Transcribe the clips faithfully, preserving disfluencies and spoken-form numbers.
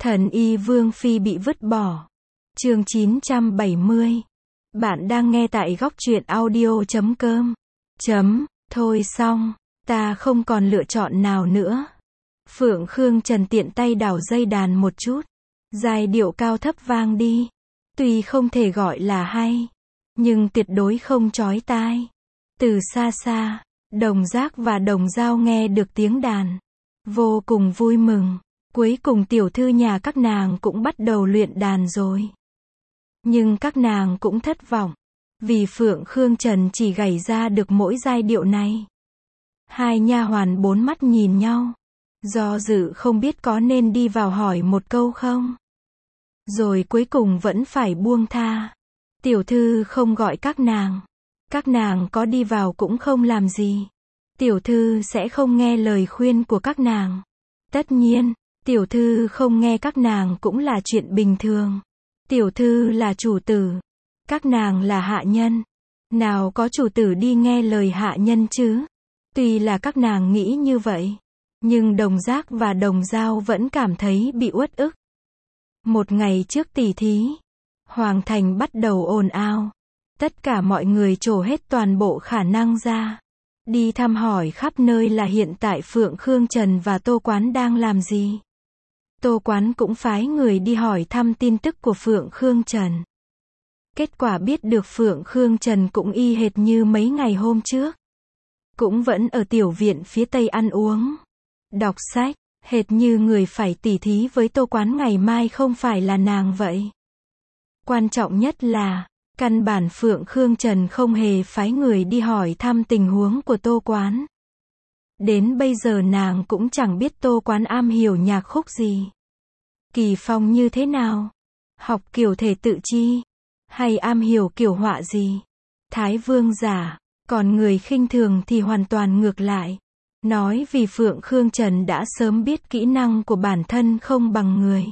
Thần y Vương Phi bị vứt bỏ. Chương chín trăm bảy mươi. Bạn đang nghe tại góc truyện audio chấm com. Chấm, thôi xong, ta không còn lựa chọn nào nữa. Phượng Khương Trần tiện tay đảo dây đàn một chút. Giai điệu cao thấp vang đi. Tuy không thể gọi là hay, nhưng tuyệt đối không chói tai. Từ xa xa, Đồng Giác và Đồng Dao nghe được tiếng đàn. Vô cùng vui mừng. Cuối cùng tiểu thư nhà các nàng cũng bắt đầu luyện đàn rồi. Nhưng các nàng cũng thất vọng. Vì Phượng Khương Trần chỉ gảy ra được mỗi giai điệu này. Hai nha hoàn bốn mắt nhìn nhau. Do dự không biết có nên đi vào hỏi một câu không. Rồi cuối cùng vẫn phải buông tha. Tiểu thư không gọi các nàng. Các nàng có đi vào cũng không làm gì. Tiểu thư sẽ không nghe lời khuyên của các nàng. Tất nhiên, tiểu thư không nghe các nàng cũng là chuyện bình thường. Tiểu thư là chủ tử. Các nàng là hạ nhân. Nào có chủ tử đi nghe lời hạ nhân chứ? Tuy là các nàng nghĩ như vậy. Nhưng Đồng Giác và Đồng Dao vẫn cảm thấy bị uất ức. Một ngày trước tỉ thí, Hoàng thành bắt đầu ồn ào. Tất cả mọi người trổ hết toàn bộ khả năng ra. Đi thăm hỏi khắp nơi là hiện tại Phượng Khương Trần và Tô Quán đang làm gì. Tô Quán cũng phái người đi hỏi thăm tin tức của Phượng Khương Trần. Kết quả biết được Phượng Khương Trần cũng y hệt như mấy ngày hôm trước. Cũng vẫn ở tiểu viện phía tây ăn uống, đọc sách, hệt như người phải tỉ thí với Tô Quán ngày mai không phải là nàng vậy. Quan trọng nhất là, căn bản Phượng Khương Trần không hề phái người đi hỏi thăm tình huống của Tô Quán. Đến bây giờ nàng cũng chẳng biết Tô Quán am hiểu nhạc khúc gì. Kỳ phong như thế nào? Học kiểu thể tự chi? Hay am hiểu kiểu họa gì? Thái vương giả, còn người khinh thường thì hoàn toàn ngược lại. Nói vì Phượng Khương Trần đã sớm biết kỹ năng của bản thân không bằng người.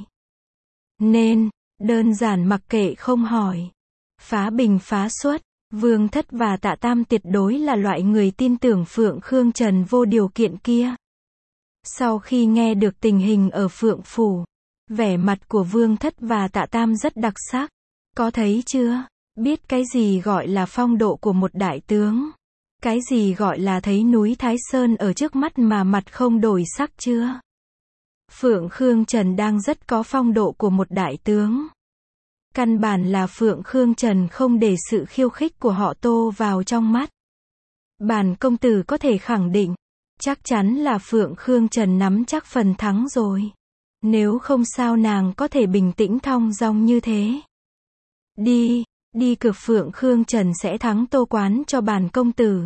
Nên, đơn giản mặc kệ không hỏi. Phá bình phá xuất, Vương Thất và Tạ Tam tuyệt đối là loại người tin tưởng Phượng Khương Trần vô điều kiện kia. Sau khi nghe được tình hình ở Phượng Phủ, vẻ mặt của Vương Thất và Tạ Tam rất đặc sắc. Có thấy chưa? Biết cái gì gọi là phong độ của một đại tướng? Cái gì gọi là thấy núi Thái Sơn ở trước mắt mà mặt không đổi sắc chưa? Phượng Khương Trần đang rất có phong độ của một đại tướng. Căn bản là Phượng Khương Trần không để sự khiêu khích của họ Tô vào trong mắt. Bản công tử có thể khẳng định, chắc chắn là Phượng Khương Trần nắm chắc phần thắng rồi. Nếu không sao nàng có thể bình tĩnh thong dong như thế. Đi, đi cược Phượng Khương Trần sẽ thắng Tô Quán cho bản công tử.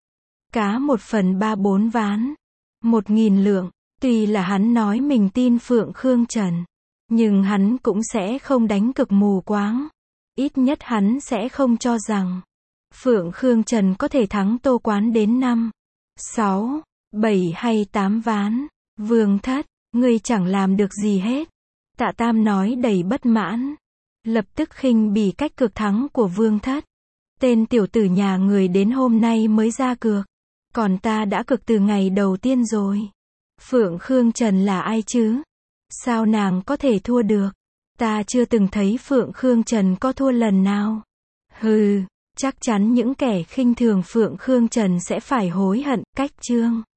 Cá một phần ba bốn ván. Một nghìn lượng. Tuy là hắn nói mình tin Phượng Khương Trần, nhưng hắn cũng sẽ không đánh cược mù quáng. Ít nhất hắn sẽ không cho rằng Phượng Khương Trần có thể thắng Tô Quán đến năm, sáu, bảy hay tám ván. Vương Thất, ngươi chẳng làm được gì hết. Tạ Tam nói đầy bất mãn. Lập tức khinh bỉ cách cược thắng của Vương Thất. Tên tiểu tử nhà người đến hôm nay mới ra cược. Còn ta đã cược từ ngày đầu tiên rồi. Phượng Khương Trần là ai chứ? Sao nàng có thể thua được? Ta chưa từng thấy Phượng Khương Trần có thua lần nào. Hừ, chắc chắn những kẻ khinh thường Phượng Khương Trần sẽ phải hối hận. Cách chương